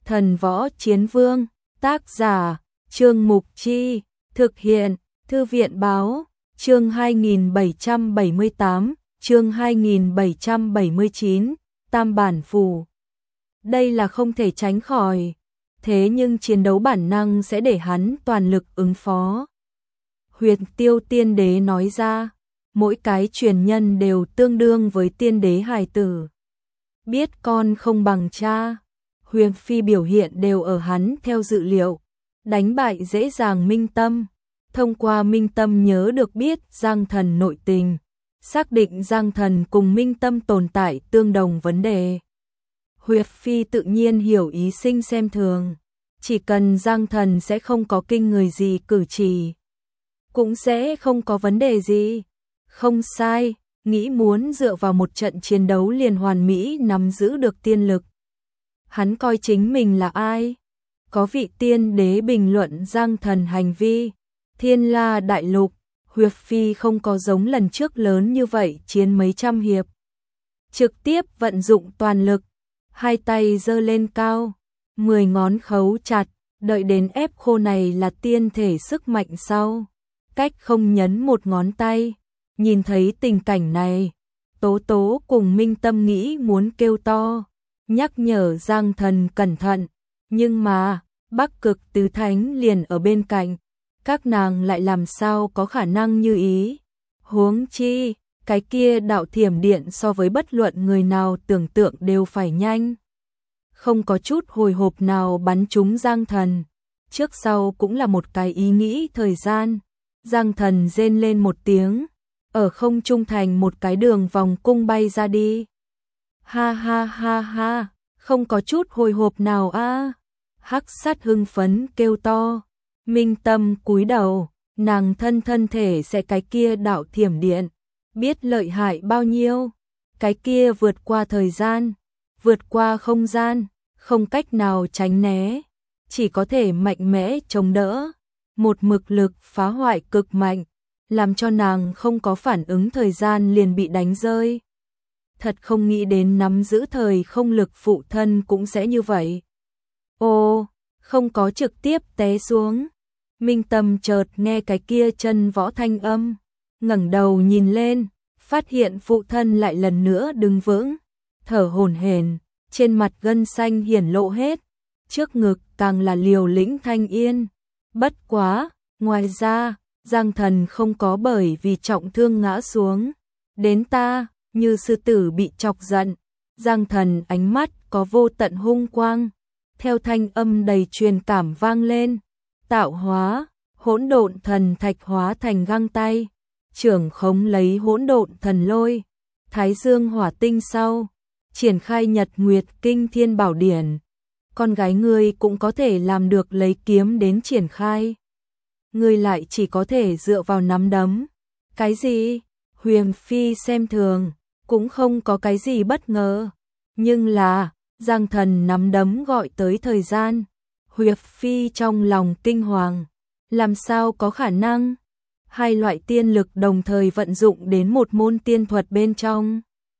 Thần Võ Chiến Vương, tác giả, Trương Mục Chi, thực hiện, Thư viện Báo, chương 2778, chương 2779, Tam Bản Phù. Đây là không thể tránh khỏi, thế nhưng chiến đấu bản năng sẽ để hắn toàn lực ứng phó. Huyền Tiêu Tiên Đế nói ra, mỗi cái truyền nhân đều tương đương với tiên đế hài tử. Biết con không bằng cha, Huyền Phi biểu hiện đều ở hắn theo dự liệu, đánh bại dễ dàng Minh Tâm. Thông qua Minh Tâm nhớ được biết Giang Thần nội tình, xác định Giang Thần cùng Minh Tâm tồn tại tương đồng vấn đề. Huyền Phi tự nhiên hiểu ý sinh xem thường, chỉ cần Giang Thần sẽ không có kinh người gì cử chỉ, cũng sẽ không có vấn đề gì. Không sai, nghĩ muốn dựa vào một trận chiến đấu liền hoàn mỹ nắm giữ được tiên lực. Hắn coi chính mình là ai? Có vị tiên đế bình luận Giang Thần hành vi, Thiên La đại lục, Huyền Phi không có giống lần trước lớn như vậy chiến mấy trăm hiệp. Trực tiếp vận dụng toàn lực, hai tay giơ lên cao, 10 ngón khấu chặt, đợi đến ép khô này là tiên thể sức mạnh sau. Cách không nhấn một ngón tay, nhìn thấy tình cảnh này, Tố Tố cùng Minh Tâm nghĩ muốn kêu to, nhắc nhở Giang Thần cẩn thận, nhưng mà, Bắc Cực Tứ Thánh liền ở bên cạnh, các nàng lại làm sao có khả năng như ý. Huống chi, cái kia đạo thiểm điện so với bất luận người nào tưởng tượng đều phải nhanh. Không có chút hồi hộp nào bắn trúng Giang Thần, trước sau cũng là một cái ý nghĩ thời gian. Giang Thần rên lên một tiếng, ở không trung thành một cái đường vòng cung bay ra đi. Ha ha ha ha, không có chút hồi hộp nào a. Hắc Sát hưng phấn kêu to. Minh Tâm cúi đầu, nàng thân thể sẽ cái kia đạo thiểm điện, biết lợi hại bao nhiêu. Cái kia vượt qua thời gian, vượt qua không gian, không cách nào tránh né, chỉ có thể mạnh mẽ chống đỡ. Một mực lực phá hoại cực mạnh, làm cho nàng không có phản ứng thời gian liền bị đánh rơi. Thật không nghĩ đến nắm giữ thời không lực phụ thân cũng sẽ như vậy. Ô, không có trực tiếp té xuống. Minh Tâm chợt nghe cái kia chân võ thanh âm, ngẩng đầu nhìn lên, phát hiện phụ thân lại lần nữa đứng vững, thở hổn hển, trên mặt gân xanh hiển lộ hết, trước ngực càng là liều lĩnh thanh yên. Bất quá, ngoài ra, Giang Thần không có bởi vì trọng thương ngã xuống. Đến ta, như sư tử bị chọc giận. Giang Thần ánh mắt có vô tận hung quang. Theo thanh âm đầy truyền cảm vang lên. Tạo hóa, hỗn độn thần thạch hóa thành găng tay. Trưởng khống lấy hỗn độn thần lôi. Thái dương hỏa tinh sau. Triển khai Nhật Nguyệt Kinh Thiên Bảo Điển. Con gái ngươi cũng có thể làm được lấy kiếm đến triển khai. Ngươi lại chỉ có thể dựa vào nắm đấm. Cái gì? Huyền Phi xem thường, cũng không có cái gì bất ngờ. Nhưng là, Giang Thần nắm đấm gọi tới thời gian. Huyền Phi trong lòng kinh hoàng. Làm sao có khả năng? Hai loại tiên lực đồng thời vận dụng đến một môn tiên thuật bên trong.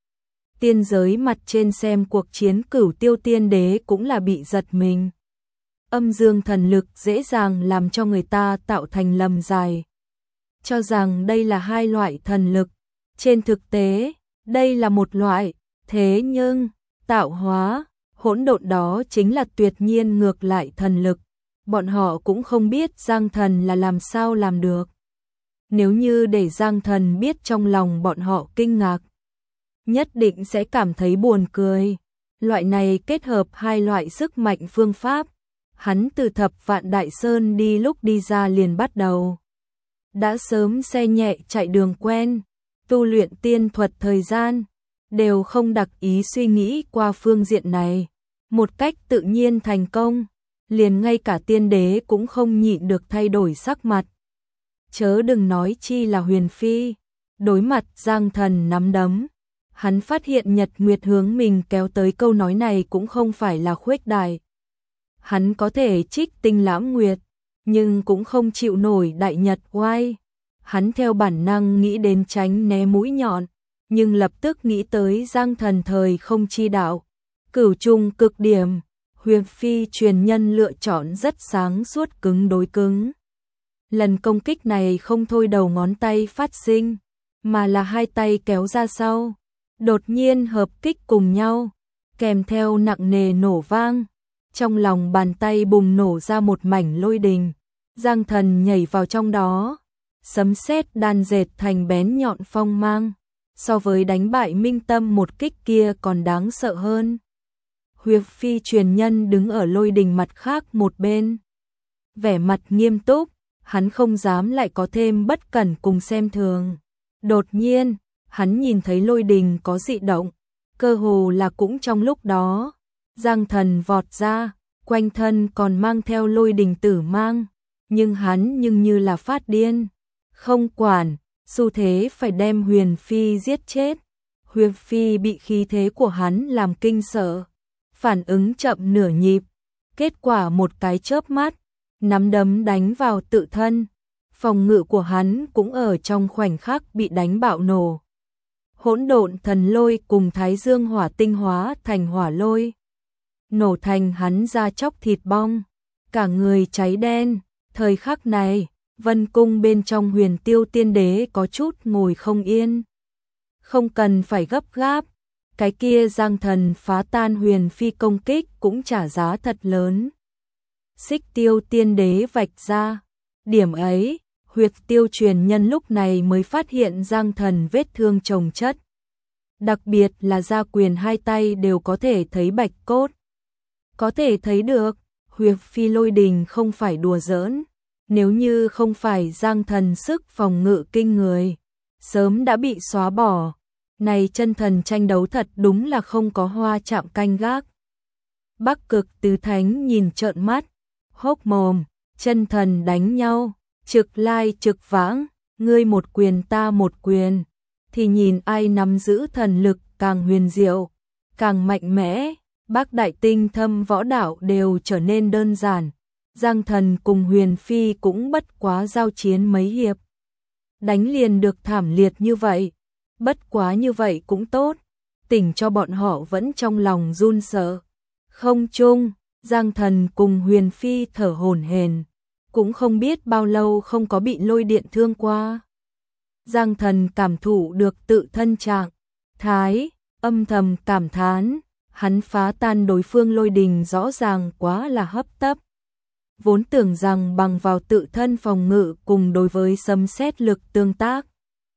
Tiên giới mặt trên xem cuộc chiến Cửu Tiêu Tiên Đế cũng là bị giật mình. Âm dương thần lực dễ dàng làm cho người ta tạo thành lầm dài. Cho rằng đây là hai loại thần lực. Trên thực tế, đây là một loại. Thế nhưng, tạo hóa, hỗn độn đó chính là tuyệt nhiên ngược lại thần lực. Bọn họ cũng không biết Giang Thần là làm sao làm được. Nếu như để Giang Thần biết trong lòng bọn họ kinh ngạc, nhất định sẽ cảm thấy buồn cười. Loại này kết hợp hai loại sức mạnh phương pháp, hắn từ Thập Vạn Đại Sơn đi lúc đi ra liền bắt đầu. Đã sớm xe nhẹ chạy đường quen, tu luyện tiên thuật thời gian, đều không đặc ý suy nghĩ qua phương diện này. Một cách tự nhiên thành công, liền ngay cả tiên đế cũng không nhịn được thay đổi sắc mặt. Chớ đừng nói chi là Huyền Phi, đối mặt Giang Thần nắm đấm. Hắn phát hiện Nhật Nguyệt hướng mình kéo tới câu nói này cũng không phải là khuếch đại. Hắn có thể trích Tinh Lãm Nguyệt, nhưng cũng không chịu nổi Đại Nhật oai. Hắn theo bản năng nghĩ đến tránh né mũi nhọn, nhưng lập tức nghĩ tới Giang Thần thời không chi đạo. Cửu trùng cực điểm, Huyền phi truyền nhân lựa chọn rất sáng suốt cứng đối cứng. Lần công kích này không thôi đầu ngón tay phát sinh, mà là hai tay kéo ra sau, đột nhiên hợp kích cùng nhau, kèm theo nặng nề nổ vang. Trong lòng bàn tay bùng nổ ra một mảnh lôi đình, Giang Thần nhảy vào trong đó, sấm sét đan dệt thành bén nhọn phong mang, so với đánh bại Minh Tâm một kích kia còn đáng sợ hơn. Huyền phi truyền nhân đứng ở lôi đình mặt khác một bên, vẻ mặt nghiêm túc, hắn không dám lại có thêm bất cẩn cùng xem thường. Đột nhiên, hắn nhìn thấy lôi đình có dị động, cơ hồ là cũng trong lúc đó, Giang Thần vọt ra, quanh thân còn mang theo lôi đình tử mang, nhưng hắn như là phát điên, không quản, xu thế phải đem Huyền phi giết chết. Huyền phi bị khí thế của hắn làm kinh sợ, phản ứng chậm nửa nhịp, kết quả một cái chớp mắt, nắm đấm đánh vào tự thân, phòng ngự của hắn cũng ở trong khoảnh khắc bị đánh bạo nổ. Hỗn độn thần lôi cùng Thái Dương hỏa tinh hóa thành hỏa lôi, nổ thành hắn da chóc thịt bong, cả người cháy đen. Thời khắc này, Vân cung bên trong Huyền Tiêu Tiên Đế có chút ngồi không yên. Không cần phải gấp gáp, cái kia Giang Thần phá tan Huyền phi công kích cũng trả giá thật lớn. Xích Tiêu Tiên Đế vạch ra, điểm ấy, Huyệt Tiêu truyền nhân lúc này mới phát hiện Giang Thần vết thương chồng chất. Đặc biệt là gia quyền hai tay đều có thể thấy bạch cốt. Có thể thấy được, Huyệt phi lôi đình không phải đùa giỡn, nếu như không phải Giang Thần sức phòng ngự kinh người, sớm đã bị xóa bỏ. Này chân thần tranh đấu thật đúng là không có hoa chạm canh gác. Bắc Cực Tứ Thánh nhìn trợn mắt, hốc mồm, chân thần đánh nhau, trực lai trực vãng, ngươi một quyền ta một quyền, thì nhìn ai nắm giữ thần lực càng huyền diệu, càng mạnh mẽ. Bác đại tinh thâm võ đạo đều trở nên đơn giản, Giang Thần cùng Huyền phi cũng bất quá giao chiến mấy hiệp, đánh liền được thảm liệt như vậy. Bất quá như vậy cũng tốt, tỉnh cho bọn họ vẫn trong lòng run sợ. Không chung, Giang Thần cùng Huyền phi thở hổn hển, cũng không biết bao lâu không có bị lôi điện thương qua. Giang Thần cảm thụ được tự thân trạng thái, âm thầm cảm thán, hắn phá tan đối phương lôi đình rõ ràng quá là hấp tấp. Vốn tưởng rằng bằng vào tự thân phòng ngự cùng đối với sấm sét lực tương tác,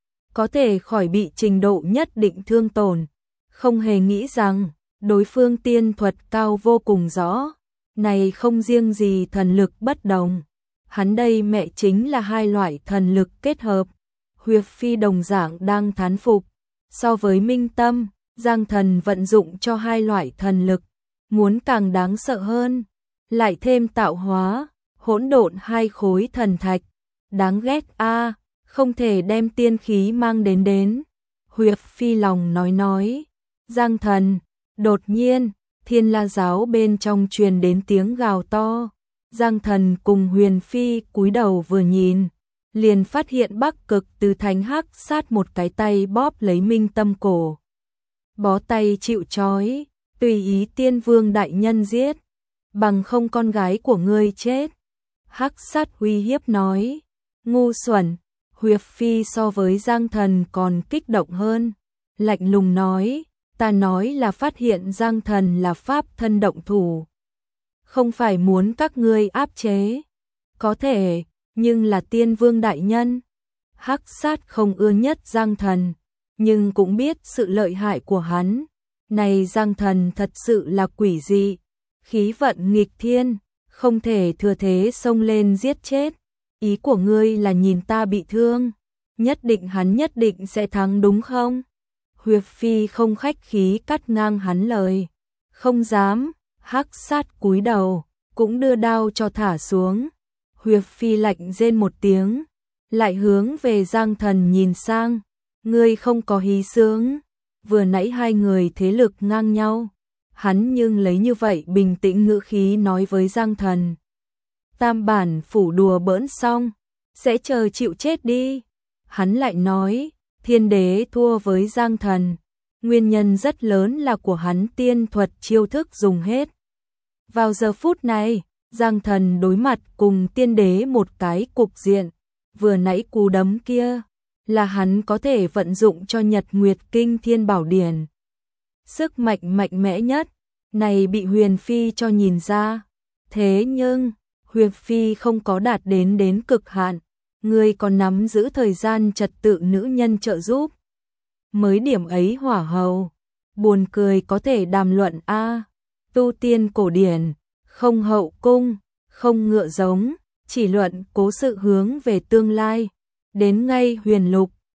có thể khỏi bị trình độ nhất định thương tổn, không hề nghĩ rằng đối phương tiên thuật cao vô cùng rõ, này không riêng gì thần lực bất đồng, hắn đây mẹ chính là hai loại thần lực kết hợp. Huyệt phi đồng dạng đang thán phục, so với Minh Tâm, Giang Thần vận dụng cho hai loại thần lực, muốn càng đáng sợ hơn, lại thêm tạo hóa, hỗn độn hai khối thần thạch, đáng ghét a, không thể đem tiên khí mang đến. Huyệt phi lòng nói, Giang Thần, đột nhiên, Thiên La giáo bên trong truyền đến tiếng gào to, Giang Thần cùng Huyền phi cúi đầu vừa nhìn, liền phát hiện Bắc Cực Tứ Thánh hắc sát một cái tay bóp lấy Minh Tâm cổ. Bó tay chịu trói, tùy ý Tiên Vương đại nhân giết, bằng không con gái của ngươi chết. Hắc sát uy hiếp nói, ngu xuẩn. Huyệt phi so với Giang Thần còn kích động hơn, lạnh lùng nói, ta nói là phát hiện Giang Thần là pháp thân động thủ, không phải muốn các ngươi áp chế. Có thể, nhưng là Tiên Vương đại nhân. Hắc sát không ưa nhất Giang Thần, nhưng cũng biết sự lợi hại của hắn. Này Giang Thần thật sự là quỷ dị, khí vận nghịch thiên, không thể thừa thế xông lên giết chết. Ý của ngươi là nhìn ta bị thương, hắn nhất định sẽ thắng đúng không? Huyệt phi không khách khí cắt ngang hắn lời. Không dám. Hắc sát cúi đầu, cũng đưa đao cho thả xuống. Huyệt phi lạnh rên một tiếng, lại hướng về Giang Thần nhìn sang. Ngươi không có hí sướng, vừa nãy hai người thế lực ngang nhau. Hắn nhưng lấy như vậy bình tĩnh ngữ khí nói với Giang Thần. Tam bản phủ đùa bỡn xong, sẽ chờ chịu chết đi. Hắn lại nói, Thiên Đế thua với Giang Thần, nguyên nhân rất lớn là của hắn tiên thuật chiêu thức dùng hết. Vào giờ phút này, Giang Thần đối mặt cùng tiên đế một cái cục diện, vừa nãy cú đấm kia là hắn có thể vận dụng cho Nhật Nguyệt Kinh Thiên Bảo Điển. Sức mạnh mạnh mẽ nhất, này bị Huyền Phi cho nhìn ra. Thế nhưng, Huyền Phi không có đạt đến cực hạn, người còn nắm giữ thời gian trật tự nữ nhân trợ giúp. Mới điểm ấy hỏa hầu, buồn cười có thể đàm luận a. Tu tiên cổ điển, không hậu cung, không ngựa giống, chỉ luận cố sự hướng về tương lai. Đến ngay huyền lục,